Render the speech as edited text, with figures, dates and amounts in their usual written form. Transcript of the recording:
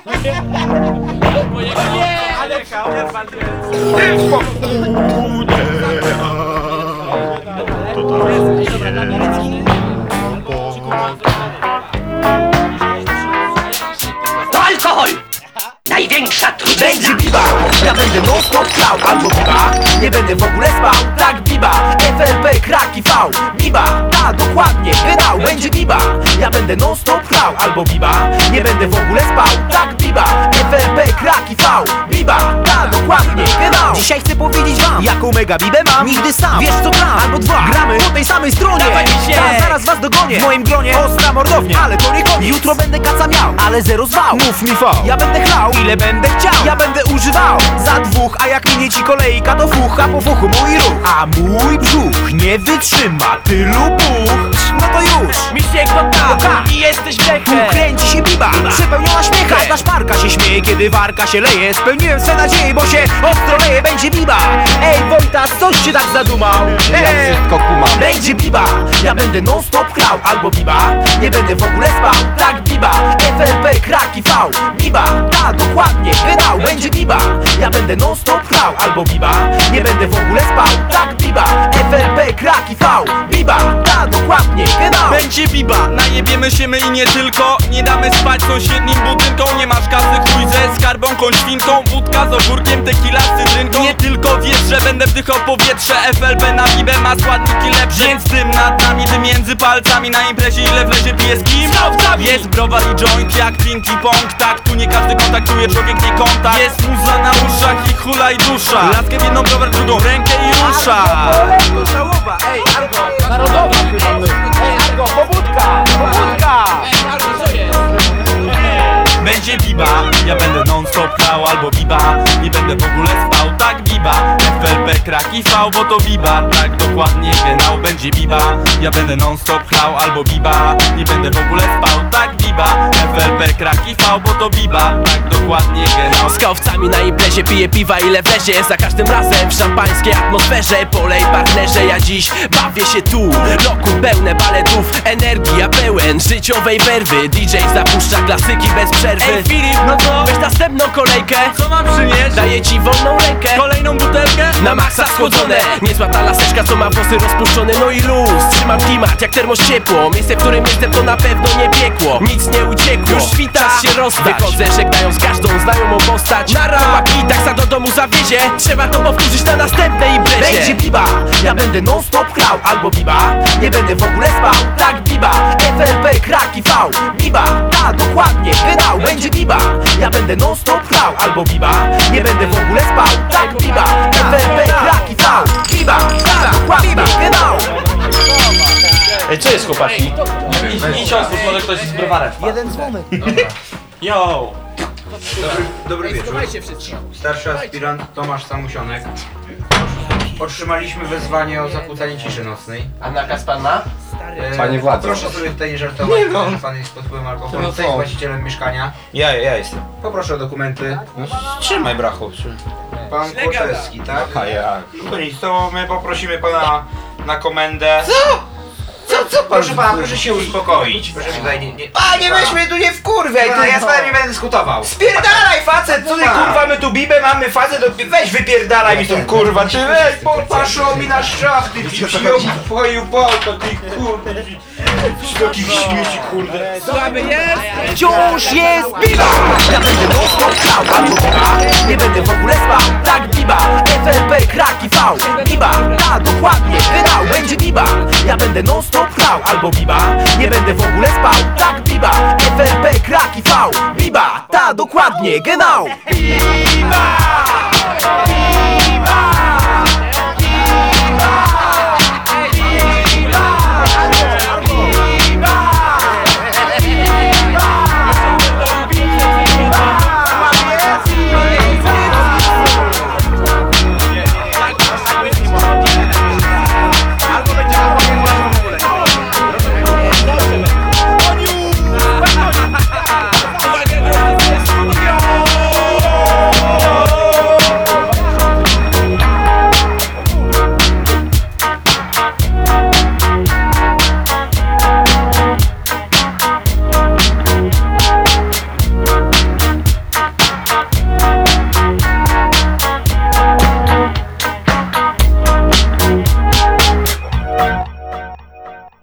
Alkohol! Największa trudna! Będzie biba! Ja będę non-stop grał albo biba. Nie będę w ogóle spał, tak biba. FLP, Krak i V, biba. Ta, dokładnie, genau, będzie biba. Ja będę non-stop grał albo biba. Nie będę w ogóle spał, tak biba. FLP, Krak i V, biba. Ta, dokładnie, genau. Dzisiaj chcę powiedzieć wam, jaką mega bibę mam. Nigdy sam, wiesz co gram, albo dwa. Gramy po tej samej stronie. Ja zaraz was dogonię. W moim gronie ostra mordownia, ale to nie koniec. Jutro będę kaca miał, ale zero zwał. Mów mi V, ja będę chlał, ile będę chciał. Ja będę używał za dwóch, a jak minie ci kolejka to fuch, a po fuchu mój ruch. A mój brzuch nie wytrzyma tylu buch. No to już, misiek to tak i jesteś wdechem. Kręci się biba, przepełniona śmiechem. Każda szparka się śmieje, kiedy warka się leje. Spełniłem swe nadzieje, bo się ostro leje. Będzie biba. Ej Wojtas, coś się tak zadumał. Wszystko kumam. Będzie biba. Ja będę non-stop grał albo biba. Nie będę w ogóle spał, tak biba. FLP, Krak i V, biba. Ta, dokładnie, genau, będzie biba. Ja będę non-stop grał albo biba. Nie będę w ogóle spał, tak biba. FLP, Krak i V, biba. Ta, dokładnie, genau. Będzie biba, najebiemy się my i nie tylko. Nie damy spać sąsiednim budynkom. Nie masz kasy, chuj ze skarbonką, świnką. Wódka z ogórkiem, tequila z cytrynką. Nie tylko wiesz, że będę wdychał powietrze. FLP na bibę ma składniki lepsze. Więc dym nad nami, dym między palcami. Na imprezie ile wlezie pije z kim? Jest browar i joint jak Pinky Pong. Tak, tu nie każdy kontaktuje, człowiek nie kontakt. Jest muza na uszach i hula i dusza. Laskę w jedną browar, drugą rękę i rusza. Żałoba, ej, Argo, narodowa. Ej, Argo, pobudka, pobudka. Będzie biba, ja będę non-stop grał albo biba. Nie będę w ogóle spał, tak biba. FLP, Krak i V, bo to biba. Tak dokładnie, genau, będzie biba. Ja będę non-stop grał albo biba. Nie będę w ogóle spał, tak biba. FLP, Krak i V, bo to biba. Tak dokładnie, genau. Z kałwcami na imprezie piję piwa ile wlezie. Za każdym razem w szampańskiej atmosferze. Polej partnerze, ja dziś bawię się tu. Roku pełne baletów, energia pełen życiowej werwy. DJ zapuszcza klasyki bez przerwy. Ej Filip, no to weź następną kolejkę. co mam przynieść? Daję ci wolną rękę. Kolejną butelkę? Na maksa schłodzone. Niezła ta laseczka, co ma włosy rozpuszczone. No i luz, trzymam klimat jak termos ciepło. Miejsce, w którym jestem, to na pewno nie piekło. Nic nie uciekło, już świta, czas się rozdać. Wychodzę żegnając każdą znajomą postać. Nara, łapki, taksa do domu zawiezie. Trzeba to powtórzyć na następnej imprezie. Będzie biba, ja będę non-stop grał albo biba. Nie będę w ogóle spał, tak biba. FLP, Krak i V, biba. Ta, dokładnie, genau, będzie biba. Ja będę non-stop grał albo biba. Nie będę w ogóle spał, tak biba. FLP, Krak i V, biba. Ta, dokładnie, genau. Ej, co jest chłopaki? Idź otwórz, może ktoś z browarem wpadł. Jeden dzwonek. Yo! Dobry wieczór. Starszy aspirant Tomasz Samusionek. Otrzymaliśmy wezwanie o zakłócanie ciszy nocnej. A nakaz pan ma? Panie władzy. Proszę sobie tutaj nie żartować, że pan jest pod wpływem alkoholu. Kto jest właścicielem mieszkania? Ja jestem. Poproszę o dokumenty. No, trzymaj brachu. Pan Kłoszewski, tak? A jak? To nic, to my poprosimy pana na komendę. Co pan? Proszę pana, proszę się uspokoić. Proszę tutaj nie... Panie, weźmy tu nie wkurwiaj, No, ja z panem nie będę dyskutował. Spierdalaj facet, co ty kurwa, my tu bibę mamy facet, weź wypierdalaj mi tą kurwa, ty weź, poszło mi na szafty, ty przyjął twoją pałkę, ty kurwa. Taki śmieci kurde. Słaby jest? Wciąż jest biba. Ja będę non-stop grał albo biba. Nie będę w ogóle spał, tak biba. FLP, Krak i V, biba. Ta, dokładnie, genau, będzie biba. Ja będę non-stop grał albo biba. Nie będę w ogóle spał, tak biba. FLP, Krak i V, biba. Ta, dokładnie, genau. Biba! Biba!